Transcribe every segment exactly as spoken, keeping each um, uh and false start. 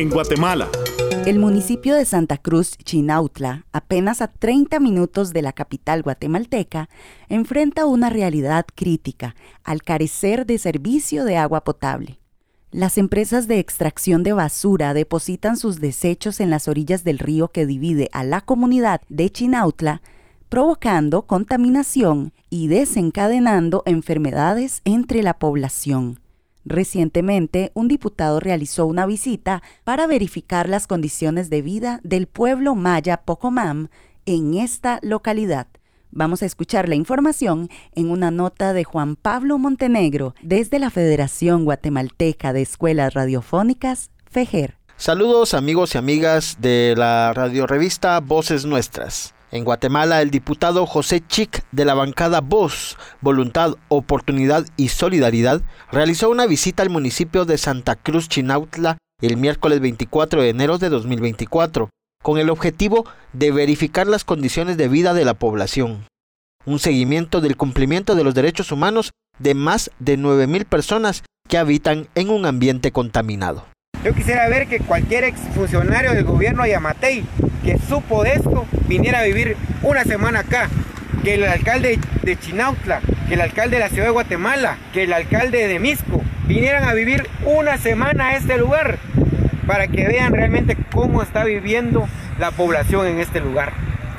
en Guatemala. El municipio de Santa Cruz Chinautla, apenas a treinta minutos de la capital guatemalteca, enfrenta una realidad crítica al carecer de servicio de agua potable. Las empresas de extracción de basura depositan sus desechos en las orillas del río que divide a la comunidad de Chinautla, provocando contaminación y desencadenando enfermedades entre la población. Recientemente, un diputado realizó una visita para verificar las condiciones de vida del pueblo maya Pocomam en esta localidad. Vamos a escuchar la información en una nota de Juan Pablo Montenegro desde la Federación Guatemalteca de Escuelas Radiofónicas, FEGER. Saludos amigos y amigas de la radiorevista Voces Nuestras. En Guatemala, el diputado José Chic de la bancada Voz, Voluntad, Oportunidad y Solidaridad realizó una visita al municipio de Santa Cruz Chinautla el miércoles veinticuatro de enero de dos mil veinticuatro, con el objetivo de verificar las condiciones de vida de la población. Un seguimiento del cumplimiento de los derechos humanos de más de nueve mil personas que habitan en un ambiente contaminado. Yo quisiera ver que cualquier exfuncionario del gobierno de Yamatei que supo de esto viniera a vivir una semana acá, que el alcalde de Chinautla, que el alcalde de la ciudad de Guatemala, que el alcalde de Misco vinieran a vivir una semana a este lugar para que vean realmente cómo está viviendo la población en este lugar.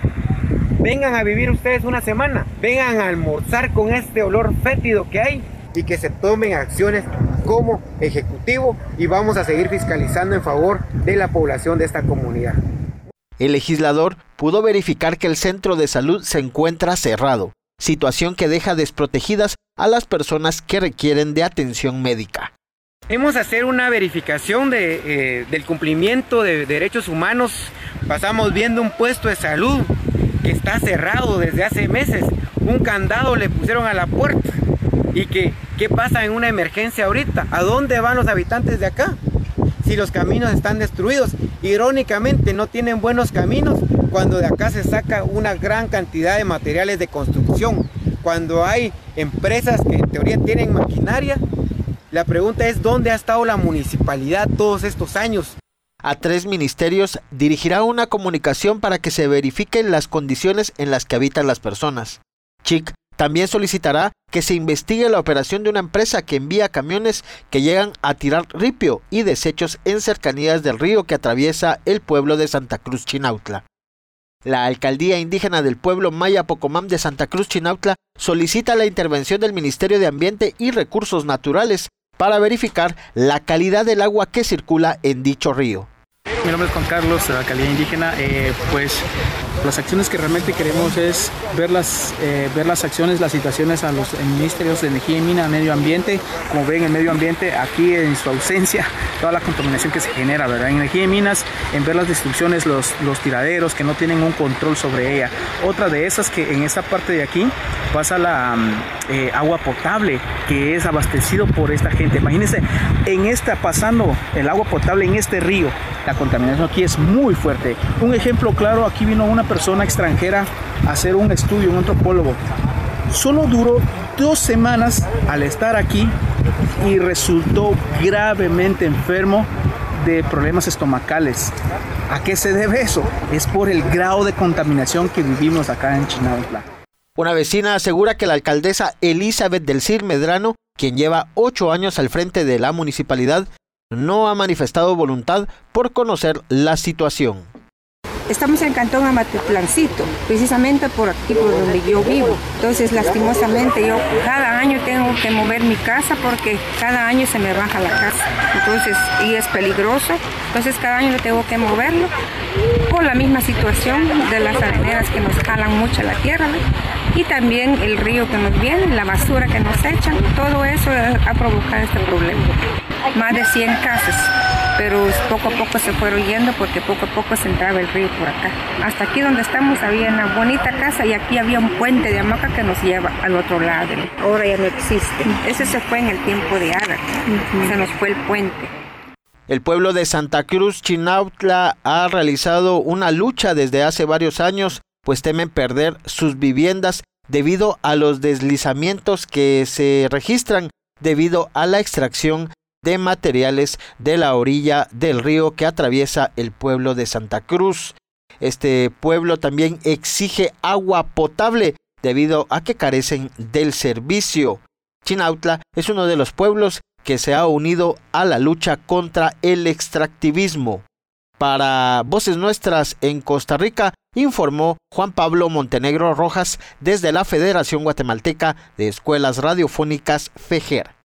Vengan a vivir ustedes una semana, vengan a almorzar con este olor fétido que hay y que se tomen acciones como ejecutivo y vamos a seguir fiscalizando en favor de la población de esta comunidad. El legislador pudo verificar que el centro de salud se encuentra cerrado, situación que deja desprotegidas a las personas que requieren de atención médica. Hemos hacer una verificación de, eh, del cumplimiento de derechos humanos. Pasamos viendo un puesto de salud que está cerrado desde hace meses. Un candado le pusieron a la puerta. ¿Y que, qué pasa en una emergencia ahorita? ¿A dónde van los habitantes de acá? Si los caminos están destruidos, irónicamente no tienen buenos caminos cuando de acá se saca una gran cantidad de materiales de construcción. Cuando hay empresas que en teoría tienen maquinaria, la pregunta es ¿dónde ha estado la municipalidad todos estos años? A tres ministerios dirigirá una comunicación para que se verifiquen las condiciones en las que habitan las personas. Chic también solicitará que se investigue la operación de una empresa que envía camiones que llegan a tirar ripio y desechos en cercanías del río que atraviesa el pueblo de Santa Cruz Chinautla. La alcaldía indígena del pueblo maya Pocomam de Santa Cruz Chinautla solicita la intervención del Ministerio de Ambiente y Recursos Naturales para verificar la calidad del agua que circula en dicho río. Mi nombre es Juan Carlos, de la alcaldía indígena. Eh, pues las acciones que realmente queremos es ver las, eh, ver las acciones, las situaciones a los ministerios de Energía y Mina, Medio Ambiente. Como ven, el medio ambiente aquí en su ausencia, toda la contaminación que se genera, ¿verdad? En Energía y Minas, en ver las destrucciones, los, los tiraderos que no tienen un control sobre ella. Otra de esas que en esta parte de aquí pasa la eh, agua potable que es abastecido por esta gente. Imagínense, en esta pasando el agua potable en este río, la contaminación aquí es muy fuerte. Un ejemplo claro, aquí vino una persona extranjera a hacer un estudio, un antropólogo. Solo duró dos semanas al estar aquí y resultó gravemente enfermo de problemas estomacales. ¿A qué se debe eso? Es por el grado de contaminación que vivimos acá en Chinautla. Una vecina asegura que la alcaldesa Elizabeth del Cid Medrano, quien lleva ocho años al frente de la municipalidad, no ha manifestado voluntad por conocer la situación. Estamos en el cantón Amatutlancito, precisamente por aquí, por donde yo vivo. Entonces, lastimosamente, yo cada año tengo que mover mi casa porque cada año se me baja la casa. Entonces, y es peligroso. Entonces, cada año tengo que moverlo por la misma situación de las areneras que nos jalan mucho la tierra, ¿no? Y también el río que nos viene, la basura que nos echan. Todo eso ha provocado este problema. Más de cien casas, pero poco a poco se fueron yendo porque poco a poco se entraba el río por acá. Hasta aquí donde estamos había una bonita casa y aquí había un puente de hamaca que nos lleva al otro lado. Ahora ya no existe. Ese se fue en el tiempo de Ara. Uh-huh. Se nos fue el puente. El pueblo de Santa Cruz Chinautla ha realizado una lucha desde hace varios años, pues temen perder sus viviendas debido a los deslizamientos que se registran debido a la extracción de materiales de la orilla del río que atraviesa el pueblo de Santa Cruz. Este pueblo también exige agua potable debido a que carecen del servicio. Chinautla es uno de los pueblos que se ha unido a la lucha contra el extractivismo. Para Voces Nuestras en Costa Rica, informó Juan Pablo Montenegro Rojas desde la Federación Guatemalteca de Escuelas Radiofónicas FEGER.